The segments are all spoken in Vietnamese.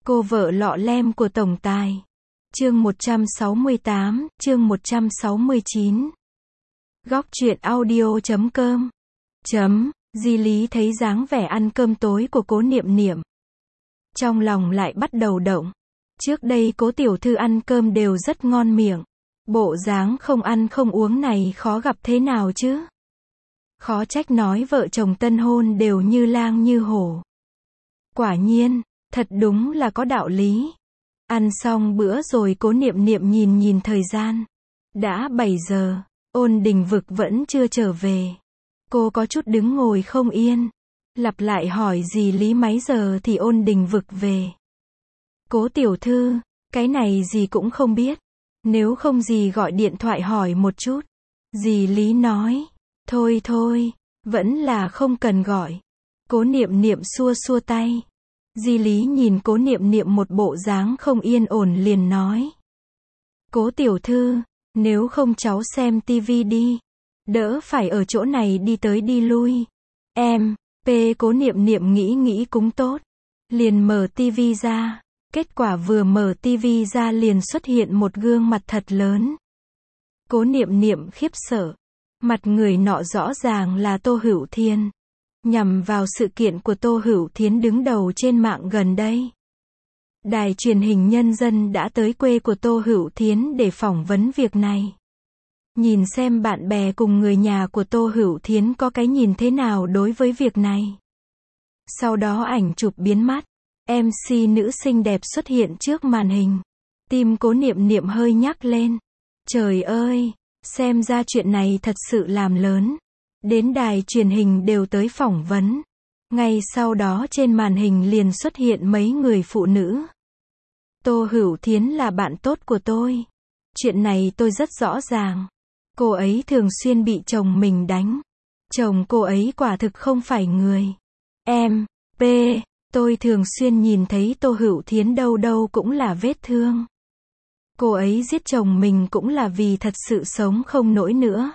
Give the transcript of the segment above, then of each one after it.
Cô vợ lọ lem của tổng tài. Chương 168, chương 169. Góc truyện audio.com. Di Lý thấy dáng vẻ ăn cơm tối của Cố Niệm Niệm. Trong lòng lại bắt đầu động. Trước đây Cố tiểu thư ăn cơm đều rất ngon miệng. Bộ dáng không ăn không uống này khó gặp thế nào chứ. Khó trách nói vợ chồng tân hôn đều như lang như hổ. Quả nhiên, thật đúng là có đạo lý. Ăn xong bữa rồi Cố Niệm Niệm nhìn thời gian. Đã 7 giờ, Ôn Đình Vực vẫn chưa trở về. Cô có chút đứng ngồi không yên. Lặp lại hỏi dì Lý mấy giờ thì Ôn Đình Vực về. Cố tiểu thư, cái này dì cũng không biết. Nếu không dì gọi điện thoại hỏi một chút. Dì Lý nói, thôi, vẫn là không cần gọi. Cố Niệm Niệm xua xua tay. Di Lý nhìn Cố Niệm Niệm một bộ dáng không yên ổn liền nói. Cố tiểu thư, nếu không cháu xem tivi đi. Đỡ phải ở chỗ này đi tới đi lui. Cố Niệm Niệm nghĩ cũng tốt. Liền mở tivi ra. Kết quả vừa mở tivi ra liền xuất hiện một gương mặt thật lớn. Cố Niệm Niệm khiếp sợ. Mặt người nọ rõ ràng là Tô Hữu Thiên. Nhằm vào sự kiện của Tô Hữu Thiến đứng đầu trên mạng gần đây. Đài truyền hình Nhân dân đã tới quê của Tô Hữu Thiến để phỏng vấn việc này. Nhìn xem bạn bè cùng người nhà của Tô Hữu Thiến có cái nhìn thế nào đối với việc này. Sau đó ảnh chụp biến mất. MC nữ xinh đẹp xuất hiện trước màn hình. Tim Cố Niệm Niệm hơi nhắc lên. Trời ơi, xem ra chuyện này thật sự làm lớn. Đến đài truyền hình đều tới phỏng vấn. Ngay sau đó trên màn hình liền xuất hiện mấy người phụ nữ. Tô Hữu Thiến là bạn tốt của tôi. Chuyện này tôi rất rõ ràng. Cô ấy thường xuyên bị chồng mình đánh. Chồng cô ấy quả thực không phải người. Tôi thường xuyên nhìn thấy Tô Hữu Thiến đâu đâu cũng là vết thương. Cô ấy giết chồng mình cũng là vì thật sự sống không nổi nữa.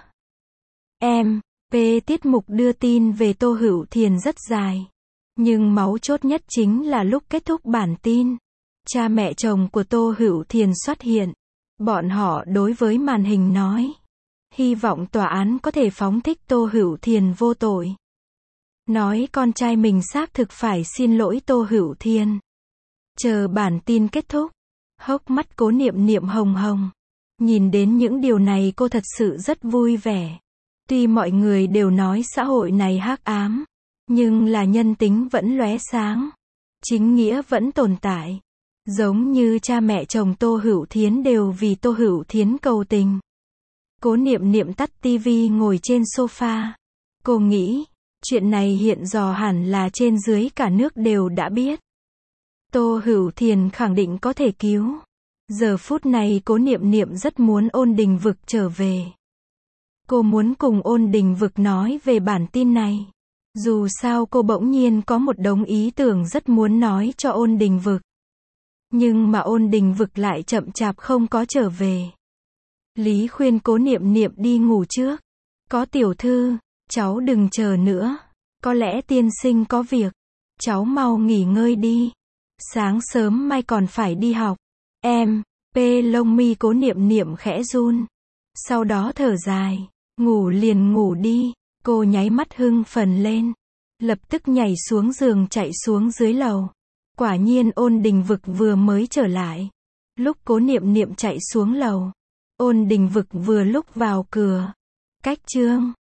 Tiết mục đưa tin về Tô Hữu Thiến rất dài. Nhưng máu chốt nhất chính là lúc kết thúc bản tin. Cha mẹ chồng của Tô Hữu Thiến xuất hiện. Bọn họ đối với màn hình nói. Hy vọng tòa án có thể phóng thích Tô Hữu Thiến vô tội. Nói con trai mình xác thực phải xin lỗi Tô Hữu Thiến. Chờ bản tin kết thúc. Hốc mắt Cố Niệm Niệm hồng hồng. Nhìn đến những điều này cô thật sự rất vui vẻ. Tuy mọi người đều nói xã hội này hắc ám, nhưng là nhân tính vẫn lóe sáng. Chính nghĩa vẫn tồn tại. Giống như cha mẹ chồng Tô Hữu Thiến đều vì Tô Hữu Thiến cầu tình. Cố Niệm Niệm tắt tivi ngồi trên sofa. Cô nghĩ, chuyện này hiện giờ hẳn là trên dưới cả nước đều đã biết. Tô Hữu Thiến khẳng định có thể cứu. Giờ phút này Cố Niệm Niệm rất muốn Ôn Đình Vực trở về. Cô muốn cùng Ôn Đình Vực nói về bản tin này. Dù sao cô bỗng nhiên có một đống ý tưởng rất muốn nói cho Ôn Đình Vực. Nhưng mà Ôn Đình Vực lại chậm chạp không có trở về. Lý khuyên Cố Niệm Niệm đi ngủ trước. Có tiểu thư, cháu đừng chờ nữa. Có lẽ tiên sinh có việc. Cháu mau nghỉ ngơi đi. Sáng sớm mai còn phải đi học. Lông mi Cố Niệm Niệm khẽ run. Sau đó thở dài. Ngủ liền ngủ đi. Cô nháy mắt hưng phấn lên. Lập tức nhảy xuống giường chạy xuống dưới lầu. Quả nhiên Ôn Đình Vực vừa mới trở lại. Lúc Cố Niệm Niệm chạy xuống lầu. Ôn Đình Vực vừa lúc vào cửa. Cách chương